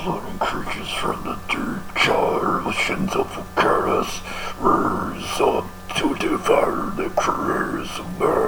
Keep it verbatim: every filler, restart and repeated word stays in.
floating creatures from the deep gyrations of Icarus, rears up to devour the creators of man.